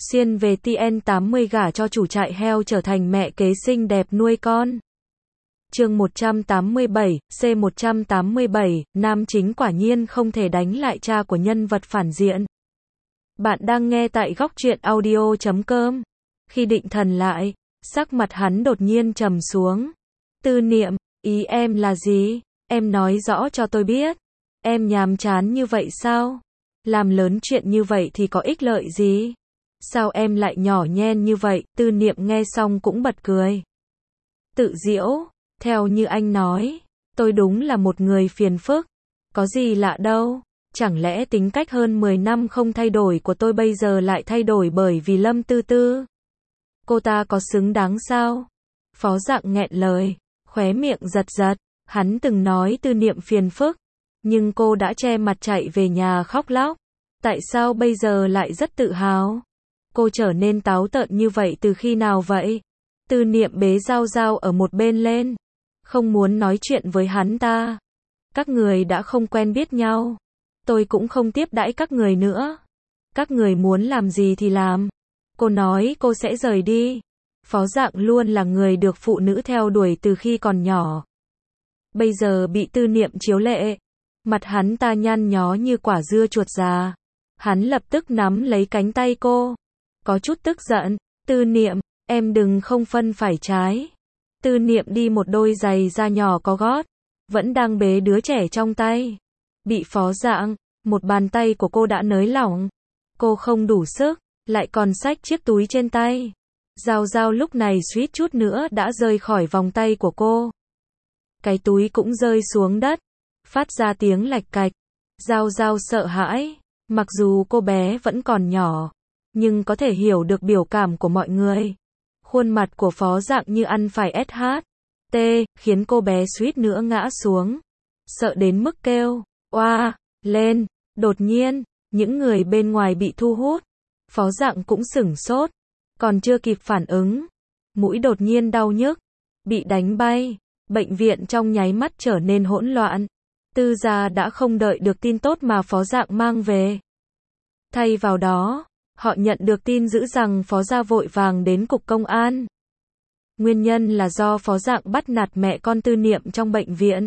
Xuyên về TN80 gả cho chủ trại heo trở thành mẹ kế xinh đẹp nuôi con. Chương 187, C187, nam chính quả nhiên không thể đánh lại cha của nhân vật phản diện. Bạn đang nghe tại góc truyện audio.com. Khi định thần lại, sắc mặt hắn đột nhiên trầm xuống. Tư Niệm, ý em là gì? Em nói rõ cho tôi biết. Em nhàm chán như vậy sao? Làm lớn chuyện như vậy thì có ích lợi gì? Sao em lại nhỏ nhen như vậy? Tư Niệm nghe xong cũng bật cười. Tự giễu, theo như anh nói, tôi đúng là một người phiền phức. Có gì lạ đâu, chẳng lẽ tính cách hơn 10 năm không thay đổi của tôi bây giờ lại thay đổi bởi vì Lâm Tư Tư? Cô ta có xứng đáng sao? Phó Dạng nghẹn lời, khóe miệng giật giật, hắn từng nói Tư Niệm phiền phức, nhưng cô đã che mặt chạy về nhà khóc lóc. Tại sao bây giờ lại rất tự hào? Cô trở nên táo tợn như vậy từ khi nào vậy? Tư Niệm bế Giao Giao ở một bên lên, không muốn nói chuyện với hắn ta. Các người đã không quen biết nhau, tôi cũng không tiếp đãi các người nữa. Các người muốn làm gì thì làm. Cô nói cô sẽ rời đi. Phó Dạng luôn là người được phụ nữ theo đuổi từ khi còn nhỏ. Bây giờ bị Tư Niệm chiếu lệ, mặt hắn ta nhăn nhó như quả dưa chuột già. Hắn lập tức nắm lấy cánh tay cô, có chút tức giận. Tư Niệm, em đừng không phân phải trái. Tư Niệm đi một đôi giày da nhỏ có gót, vẫn đang bế đứa trẻ trong tay. Bị Phó Dạng, một bàn tay của cô đã nới lỏng. Cô không đủ sức, lại còn xách chiếc túi trên tay. Giao Giao lúc này suýt chút nữa đã rơi khỏi vòng tay của cô. Cái túi cũng rơi xuống đất, phát ra tiếng lạch cạch. Giao Giao sợ hãi, mặc dù cô bé vẫn còn nhỏ, nhưng có thể hiểu được biểu cảm của mọi người. Khuôn mặt của Phó Dạng như ăn phải SHT, khiến cô bé suýt nữa ngã xuống. Sợ đến mức kêu oa lên. Đột nhiên, những người bên ngoài bị thu hút. Phó Dạng cũng sửng sốt, còn chưa kịp phản ứng, mũi đột nhiên đau nhức, bị đánh bay. Bệnh viện trong nháy mắt trở nên hỗn loạn. Tư gia đã không đợi được tin tốt mà Phó Dạng mang về. Thay vào đó, họ nhận được tin dữ rằng Phó gia vội vàng đến cục công an. Nguyên nhân là do Phó Dạng bắt nạt mẹ con Tư Niệm trong bệnh viện.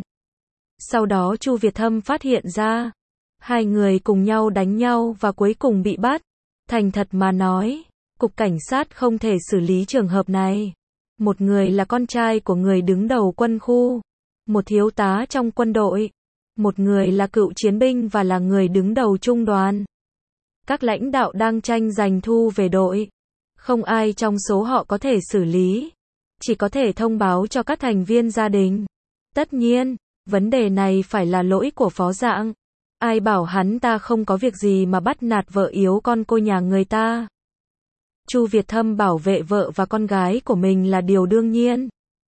Sau đó Chu Việt Thâm phát hiện ra, hai người cùng nhau đánh nhau và cuối cùng bị bắt. Thành thật mà nói, cục cảnh sát không thể xử lý trường hợp này. Một người là con trai của người đứng đầu quân khu, một thiếu tá trong quân đội, một người là cựu chiến binh và là người đứng đầu trung đoàn. Các lãnh đạo đang tranh giành thu về đội. Không ai trong số họ có thể xử lý, chỉ có thể thông báo cho các thành viên gia đình. Tất nhiên, vấn đề này phải là lỗi của Phó Dạng. Ai bảo hắn ta không có việc gì mà bắt nạt vợ yếu con cô nhà người ta. Chu Việt Thâm bảo vệ vợ và con gái của mình là điều đương nhiên.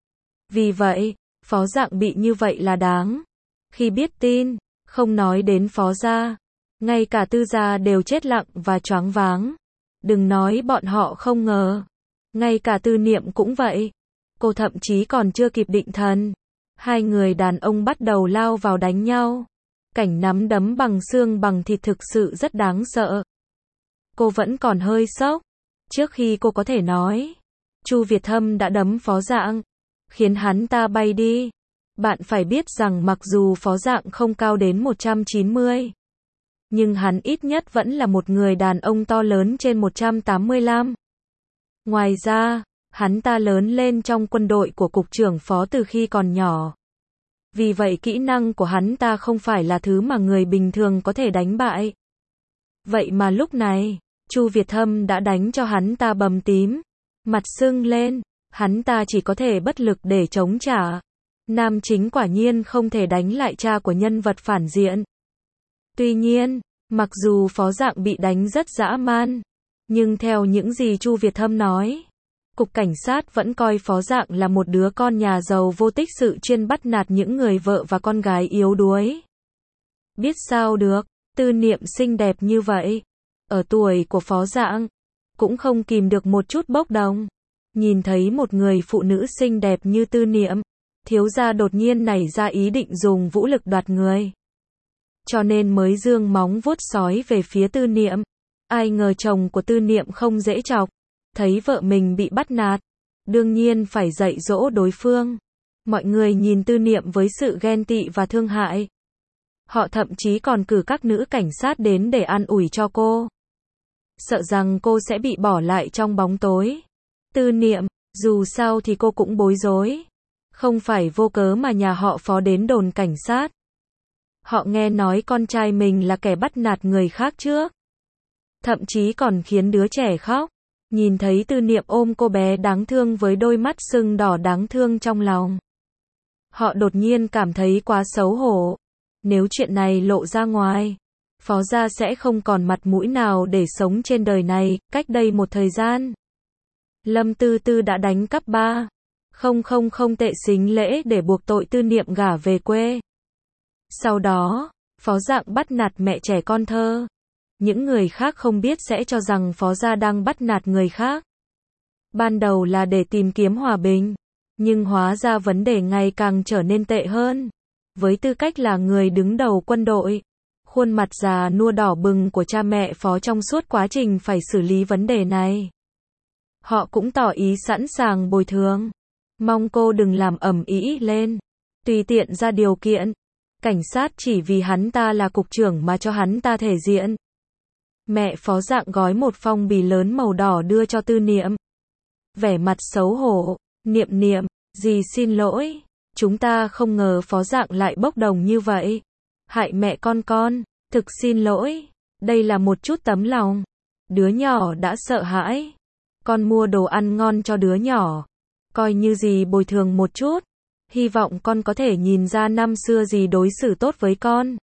Vì vậy, Phó Dạng bị như vậy là đáng. Khi biết tin, không nói đến Phó gia, ngay cả Tư gia đều chết lặng và choáng váng. Đừng nói bọn họ không ngờ. Ngay cả Tư Niệm cũng vậy. Cô thậm chí còn chưa kịp định thần. Hai người đàn ông bắt đầu lao vào đánh nhau. Cảnh nắm đấm bằng xương bằng thịt thực sự rất đáng sợ. Cô vẫn còn hơi sốc. Trước khi cô có thể nói, Chu Việt Thâm đã đấm Phó Dạng, khiến hắn ta bay đi. Bạn phải biết rằng mặc dù Phó Dạng không cao đến 190, nhưng hắn ít nhất vẫn là một người đàn ông to lớn trên 185. Ngoài ra, hắn ta lớn lên trong quân đội của cục trưởng Phó từ khi còn nhỏ. Vì vậy kỹ năng của hắn ta không phải là thứ mà người bình thường có thể đánh bại. Vậy mà lúc này, Chu Việt Thâm đã đánh cho hắn ta bầm tím, mặt sưng lên, hắn ta chỉ có thể bất lực để chống trả. Nam chính quả nhiên không thể đánh lại cha của nhân vật phản diện. Tuy nhiên, mặc dù Phó Dạng bị đánh rất dã man, nhưng theo những gì Chu Việt Thâm nói, cục cảnh sát vẫn coi Phó Dạng là một đứa con nhà giàu vô tích sự chuyên bắt nạt những người vợ và con gái yếu đuối. Biết sao được, Tư Niệm xinh đẹp như vậy, ở tuổi của Phó Dạng, cũng không kìm được một chút bốc đồng. Nhìn thấy một người phụ nữ xinh đẹp như Tư Niệm, thiếu gia đột nhiên nảy ra ý định dùng vũ lực đoạt người. Cho nên mới giương móng vuốt sói về phía Tư Niệm. Ai ngờ chồng của Tư Niệm không dễ chọc, thấy vợ mình bị bắt nạt, đương nhiên phải dạy dỗ đối phương. Mọi người nhìn Tư Niệm với sự ghen tị và thương hại. Họ thậm chí còn cử các nữ cảnh sát đến để an ủi cho cô. Sợ rằng cô sẽ bị bỏ lại trong bóng tối. Tư Niệm, dù sao thì cô cũng bối rối. Không phải vô cớ mà nhà họ Phó đến đồn cảnh sát. Họ nghe nói con trai mình là kẻ bắt nạt người khác trước. Thậm chí còn khiến đứa trẻ khóc. Nhìn thấy Tư Niệm ôm cô bé đáng thương với đôi mắt sưng đỏ đáng thương trong lòng. Họ đột nhiên cảm thấy quá xấu hổ. Nếu chuyện này lộ ra ngoài, Phó gia sẽ không còn mặt mũi nào để sống trên đời này. Cách đây một thời gian, Lâm Tư Tư đã đánh cắp 3,000 tệ sính lễ để buộc tội Tư Niệm gả về quê. Sau đó, Phó Dạng bắt nạt mẹ trẻ con thơ. Những người khác không biết sẽ cho rằng Phó gia đang bắt nạt người khác. Ban đầu là để tìm kiếm hòa bình, nhưng hóa ra vấn đề ngày càng trở nên tệ hơn. Với tư cách là người đứng đầu quân đội, khuôn mặt già nua đỏ bừng của cha mẹ Phó trong suốt quá trình phải xử lý vấn đề này. Họ cũng tỏ ý sẵn sàng bồi thường, mong cô đừng làm ầm ĩ lên, tùy tiện ra điều kiện. Cảnh sát chỉ vì hắn ta là cục trưởng mà cho hắn ta thể diện. Mẹ Phó Dạng gói một phong bì lớn màu đỏ đưa cho Tư Niệm. Vẻ mặt xấu hổ, Niệm, dì xin lỗi, chúng ta không ngờ Phó Dạng lại bốc đồng như vậy. Hại mẹ con, thực xin lỗi, đây là một chút tấm lòng. Đứa nhỏ đã sợ hãi. Con mua đồ ăn ngon cho đứa nhỏ, coi như dì bồi thường một chút. Hy vọng con có thể nhìn ra năm xưa dì đối xử tốt với con.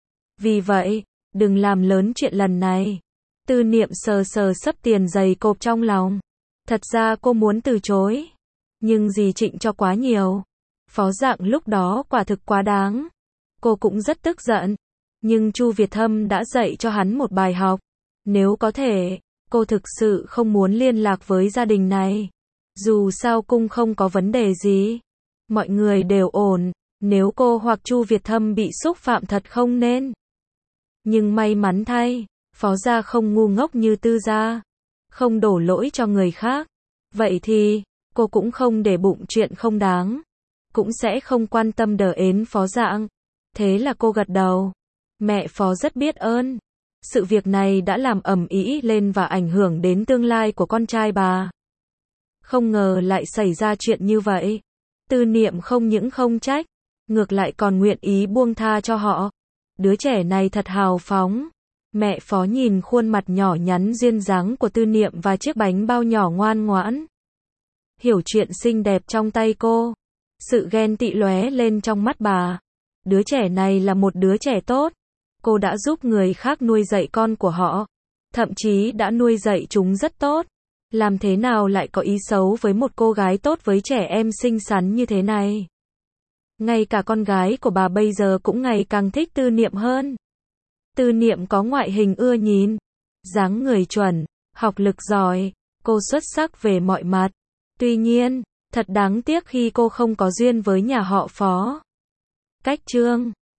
Vì vậy, đừng làm lớn chuyện lần này. Tư Niệm sờ sấp tiền giày cộp trong lòng. Thật ra cô muốn từ chối, nhưng dì Trịnh cho quá nhiều. Phó Dạng lúc đó quả thực quá đáng. Cô cũng rất tức giận, nhưng Chu Việt Thâm đã dạy cho hắn một bài học. Nếu có thể, cô thực sự không muốn liên lạc với gia đình này. Dù sao cung không có vấn đề gì, mọi người đều ổn. Nếu cô hoặc Chu Việt Thâm bị xúc phạm thật không nên. Nhưng may mắn thay, Phó gia không ngu ngốc như Tư gia, không đổ lỗi cho người khác. Vậy thì, cô cũng không để bụng chuyện không đáng, cũng sẽ không quan tâm đờ ến Phó Dạng. Thế là cô gật đầu. Mẹ Phó rất biết ơn. Sự việc này đã làm ầm ĩ lên và ảnh hưởng đến tương lai của con trai bà. Không ngờ lại xảy ra chuyện như vậy. Tư Niệm không những không trách, ngược lại còn nguyện ý buông tha cho họ. Đứa trẻ này thật hào phóng. Mẹ Phó nhìn khuôn mặt nhỏ nhắn duyên dáng của Tư Niệm và chiếc bánh bao nhỏ ngoan ngoãn. Hiểu chuyện xinh đẹp trong tay cô. Sự ghen tị lóe lên trong mắt bà. Đứa trẻ này là một đứa trẻ tốt. Cô đã giúp người khác nuôi dạy con của họ. Thậm chí đã nuôi dạy chúng rất tốt. Làm thế nào lại có ý xấu với một cô gái tốt với trẻ em xinh xắn như thế này. Ngay cả con gái của bà bây giờ cũng ngày càng thích Tư Niệm hơn. Tư Niệm có ngoại hình ưa nhìn, dáng người chuẩn, học lực giỏi, cô xuất sắc về mọi mặt. Tuy nhiên, thật đáng tiếc khi cô không có duyên với nhà họ Phó. Cách chương